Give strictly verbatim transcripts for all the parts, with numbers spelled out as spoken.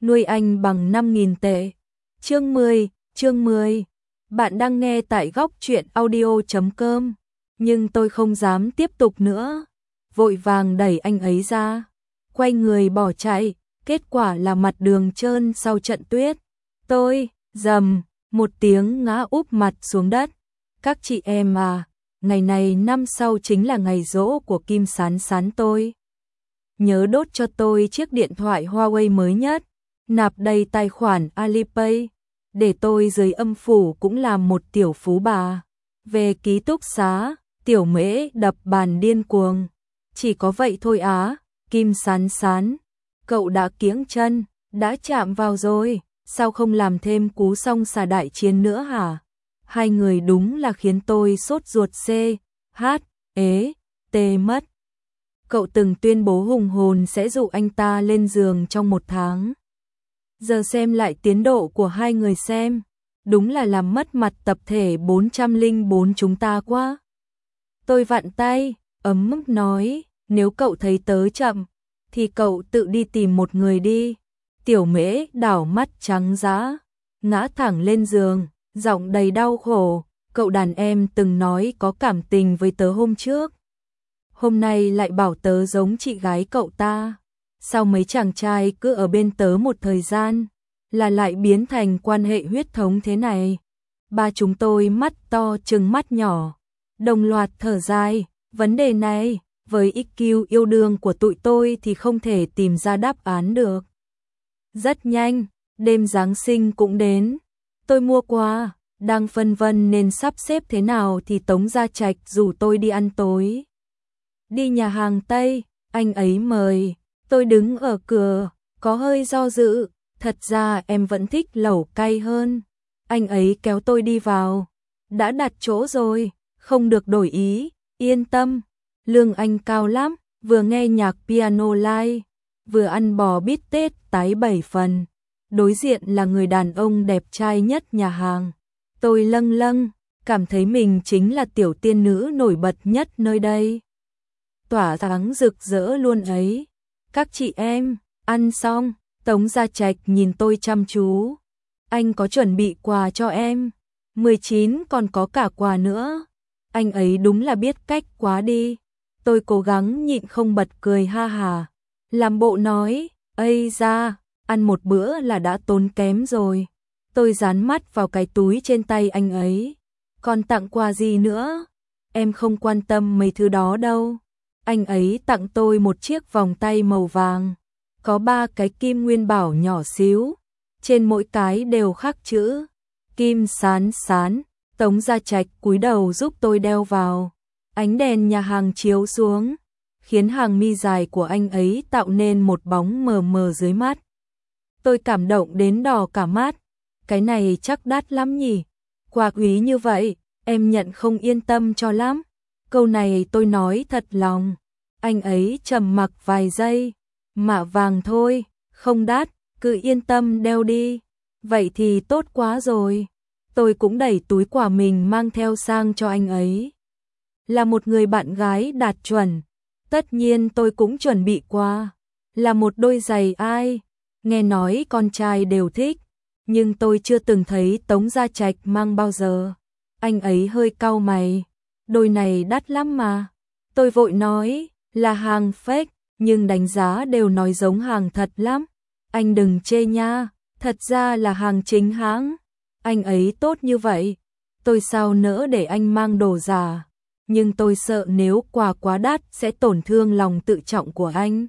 nuôi anh bằng năm nghìn tệ. Chương mười, chương mười. Bạn đang nghe tại góc truyện audio chấm com, nhưng tôi không dám tiếp tục nữa, vội vàng đẩy anh ấy ra, quay người bỏ chạy, kết quả là mặt đường trơn sau trận tuyết. Tôi, rầm, một tiếng ngã úp mặt xuống đất. Các chị em à, ngày này năm sau chính là ngày giỗ của Kim Sán Sán tôi. Nhớ đốt cho tôi chiếc điện thoại Huawei mới nhất, nạp đầy tài khoản Alipay, để tôi dưới âm phủ cũng làm một tiểu phú bà. Về ký túc xá, Tiểu Mễ đập bàn điên cuồng. Chỉ có vậy thôi á, Kim Sán Sán, cậu đã kiễng chân, đã chạm vào rồi, sao không làm thêm cú song xà đại chiến nữa hả? Hai người đúng là khiến tôi sốt ruột c, h, ế, tê mất. Cậu từng tuyên bố hùng hồn sẽ dụ anh ta lên giường trong một tháng. Giờ xem lại tiến độ của hai người xem, đúng là làm mất mặt tập thể bốn trăm lẻ bốn chúng ta quá. Tôi vặn tay, ấm mức nói, nếu cậu thấy tớ chậm, thì cậu tự đi tìm một người đi. Tiểu Mễ đảo mắt trắng dã, ngã thẳng lên giường, giọng đầy đau khổ, cậu đàn em từng nói có cảm tình với tớ hôm trước. Hôm nay lại bảo tớ giống chị gái cậu ta. Sao mấy chàng trai cứ ở bên tớ một thời gian, là lại biến thành quan hệ huyết thống thế này? Ba chúng tôi mắt to trừng mắt nhỏ, đồng loạt thở dài, vấn đề này, với i kiu yêu đương của tụi tôi thì không thể tìm ra đáp án được. Rất nhanh, đêm Giáng sinh cũng đến. Tôi mua quà, đang phân vân nên sắp xếp thế nào thì Tống Gia Trạch rủ tôi đi ăn tối. Đi nhà hàng Tây, anh ấy mời, tôi đứng ở cửa, có hơi do dự, thật ra em vẫn thích lẩu cay hơn. Anh ấy kéo tôi đi vào, đã đặt chỗ rồi, không được đổi ý, yên tâm. Lương anh cao lắm, vừa nghe nhạc piano live, vừa ăn bò bít tết tái bảy phần. Đối diện là người đàn ông đẹp trai nhất nhà hàng. Tôi lâng lâng, cảm thấy mình chính là tiểu tiên nữ nổi bật nhất nơi đây. Tỏa sáng rực rỡ luôn ấy. Các chị em, ăn xong, Tống Gia Trạch nhìn tôi chăm chú. Anh có chuẩn bị quà cho em. mười chín còn có cả quà nữa. Anh ấy đúng là biết cách quá đi. Tôi cố gắng nhịn không bật cười ha hà. Làm bộ nói, ây da, ăn một bữa là đã tốn kém rồi. Tôi dán mắt vào cái túi trên tay anh ấy. Còn tặng quà gì nữa? Em không quan tâm mấy thứ đó đâu. Anh ấy tặng tôi một chiếc vòng tay màu vàng, có ba cái kim nguyên bảo nhỏ xíu, trên mỗi cái đều khắc chữ Kim Sán Sán. Tống Gia Trạch cúi đầu giúp tôi đeo vào. Ánh đèn nhà hàng chiếu xuống, khiến hàng mi dài của anh ấy tạo nên một bóng mờ mờ dưới mắt. Tôi cảm động đến đỏ cả mắt. Cái này chắc đắt lắm nhỉ? Quà quý như vậy, em nhận không yên tâm cho lắm. Câu này tôi nói thật lòng. Anh ấy trầm mặc vài giây. Mạ vàng thôi, không đắt, cứ yên tâm đeo đi. Vậy thì tốt quá rồi. Tôi cũng đẩy túi quà mình mang theo sang cho anh ấy. Là một người bạn gái đạt chuẩn, tất nhiên tôi cũng chuẩn bị quà. Là một đôi giày ai, nghe nói con trai đều thích, nhưng tôi chưa từng thấy Tống Gia Trạch mang bao giờ. Anh ấy hơi cau mày, đôi này đắt lắm mà. Tôi vội nói, là hàng fake, nhưng đánh giá đều nói giống hàng thật lắm. Anh đừng chê nha, thật ra là hàng chính hãng. Anh ấy tốt như vậy, tôi sao nỡ để anh mang đồ giả. Nhưng tôi sợ nếu quà quá đắt sẽ tổn thương lòng tự trọng của anh.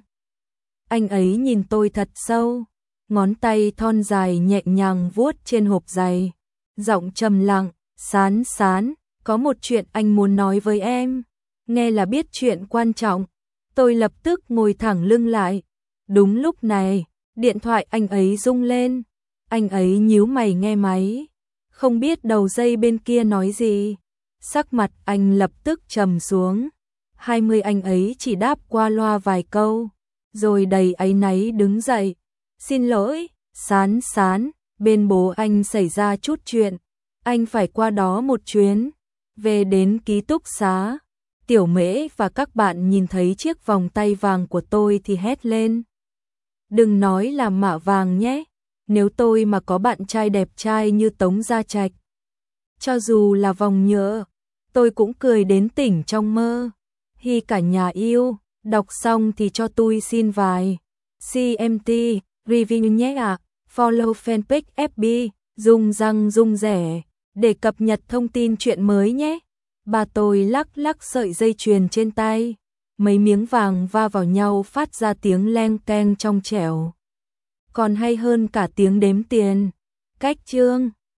Anh ấy nhìn tôi thật sâu, ngón tay thon dài nhẹ nhàng vuốt trên hộp giày, giọng trầm lặng, Sán Sán, có một chuyện anh muốn nói với em. Nghe là biết chuyện quan trọng. Tôi lập tức ngồi thẳng lưng lại. Đúng lúc này, điện thoại anh ấy rung lên. Anh ấy nhíu mày nghe máy, không biết đầu dây bên kia nói gì. Sắc mặt anh lập tức trầm xuống. hai mươi anh ấy chỉ đáp qua loa vài câu, rồi đầy áy náy đứng dậy. Xin lỗi, Sán Sán, bên bố anh xảy ra chút chuyện, anh phải qua đó một chuyến. Về đến ký túc xá, Tiểu Mễ và các bạn nhìn thấy chiếc vòng tay vàng của tôi thì hét lên. Đừng nói là mạ vàng nhé, nếu tôi mà có bạn trai đẹp trai như Tống Gia Trạch, cho dù là vòng nhựa, tôi cũng cười đến tỉnh trong mơ. Hi cả nhà yêu, đọc xong thì cho tôi xin vài xê em tê review nhé ạ. Follow fanpage ép bê, rung răng rung rẻ, để cập nhật thông tin chuyện mới nhé. Bà tôi lắc lắc sợi dây chuyền trên tay, mấy miếng vàng va vào nhau phát ra tiếng leng keng trong trẻo, còn hay hơn cả tiếng đếm tiền. Cách chương